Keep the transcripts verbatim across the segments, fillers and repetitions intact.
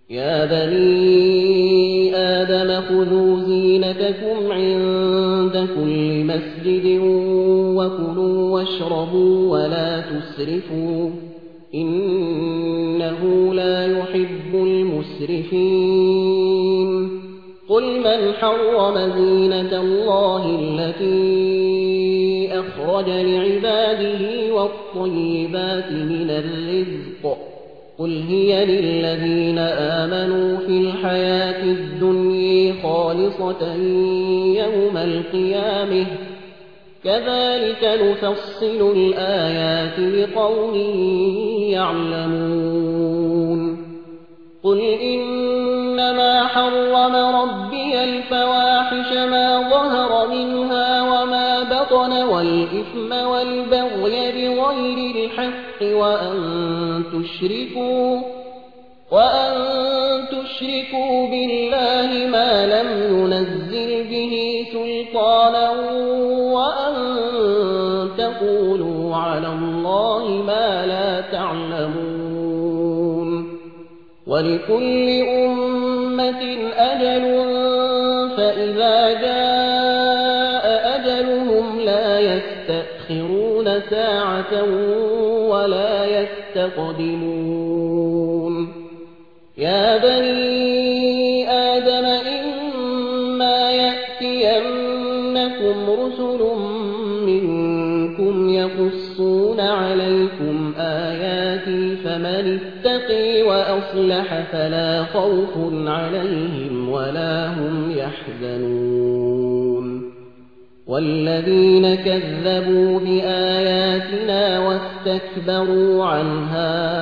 يا بني آدم خذوا زينتكم عند كل مسجد وكلوا واشربوا ولا تسرفوا إنه لا يحب المسرفين قل من حرم زينة الله التي أخرج لعباده والطيبات من الرزق قل هي للذين آمنوا في الحياة الدنيا خالصة يوم القيامة كذلك نفصل الآيات لقوم يعلمون قل إنما حرم ربي الفواحش ما ظهر منها وما بطن والإثم والبغي بغير الحق وأن تشركوا وأن تشركوا بالله ما لم ينزل به سلطانا وأن تقولوا على الله ما لا تعلمون ولكل أمة أجل فإذا جاء أجلهم لا يستأخرون ساعة ولا يستقدمون يا بني آدم إما يأتينكم رسل منكم يقصون عليكم آياتي فمن اتقي وأصلح فلا خوف عليهم ولا هم يحزنون والذين كذبوا بآياتنا واستكبروا عنها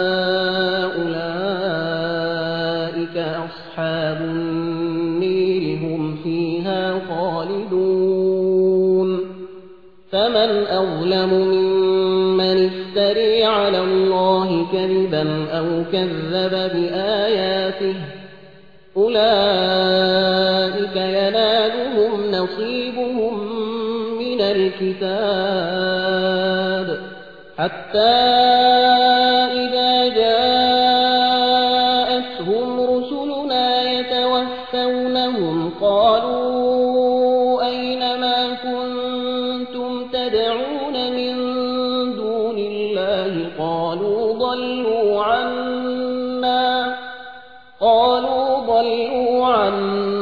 أولئك أصحاب النير هم فيها خالدون فمن أظلم ممن افتري على الله كذبا أو كذب بآياته أولئك ينالهم نصيبهم من الكتاب حتى إذا جاءتهم رسلنا يتوفونهم قالوا أين ما كنتم تدعون من دون الله قالوا ضلوا عنا قالوا ضلوا عنا